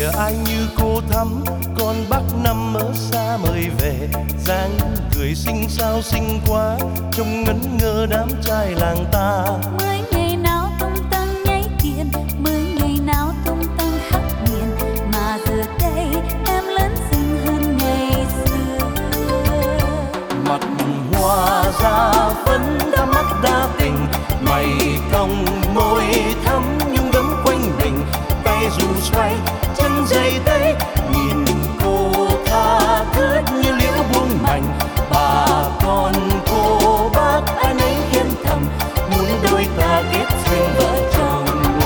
kìa ai như cô thắm, con Bắc Năm ở xa mời về, dáng người xinh sao xinh quá, trông ngẩn ngơ đám trai làng ta. 10 ngày nào tung tăng nhảy tiền, 10 ngày nào tung tăng khắp miền, mà giờ đây em lớn xinh hơn ngày xưa. Mặt hoa da phấn đa mắt đa tình, mày cong môi thắm nhung đẫm quanh mình, tay dù xoay chân dây tay, nhìn cô tha thướt như liễu buông mảnh. Bà con cô bác ai nấy khen thầm, muốn đôi ta kết duyên vợ chồng.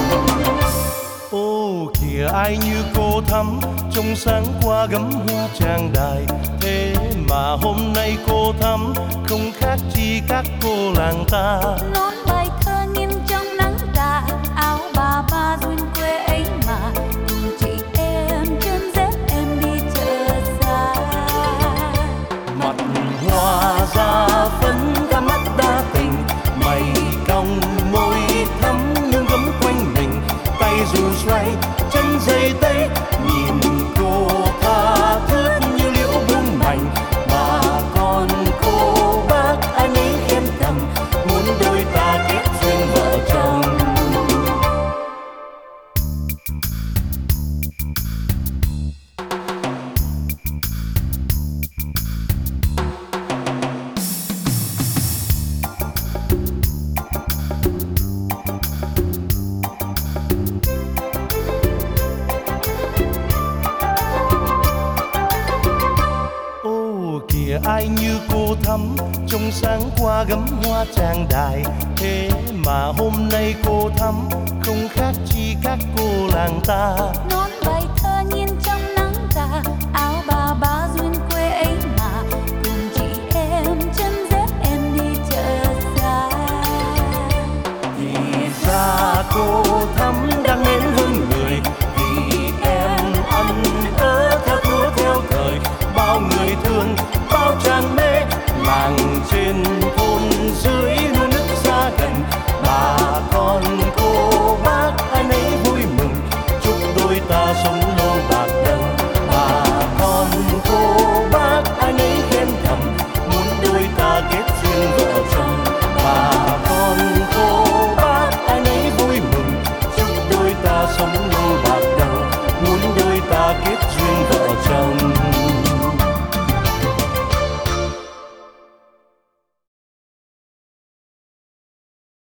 Ô kìa ai như cô thắm, trông sáng qua gấm hoa trang đài, thế mà hôm nay cô thắm không khác chi các cô làng ta. Nón bài thơ nghiêng trong nắng tà, áo bà ba duyên quê ấy mà, cùng chị em chân dép em đi chợ xa. Mặt hoa da phấn đa mắt đa tình, mày cong môi thắm nhung gấm quanh mình, tay dù xoay chân dây tay, nhìn cô tha thướt như liễu buông mảnh. Bà con cô bác ai nấy khen thầm, muốn đôi ta kết duyên vợ chồng. Kìa ai như cô thắm, trông sáng qua gấm hoa trang đài, thế mà hôm nay cô thắm không khác chi các cô làng ta. Nón bài thơ nghiêng trong nắng tà, áo bà ba duyên quê ấy mà, cùng chị em chân dép em đi chợ xa. Thì ra cô thắm đang nén hơn người, vì em ăn ở theo thua theo thời, bao người thương bao tràn mê, làng trên thôn dưới luôn nước xa gần. Bà con cô bác ai nấy vui mừng, chúc đôi ta sống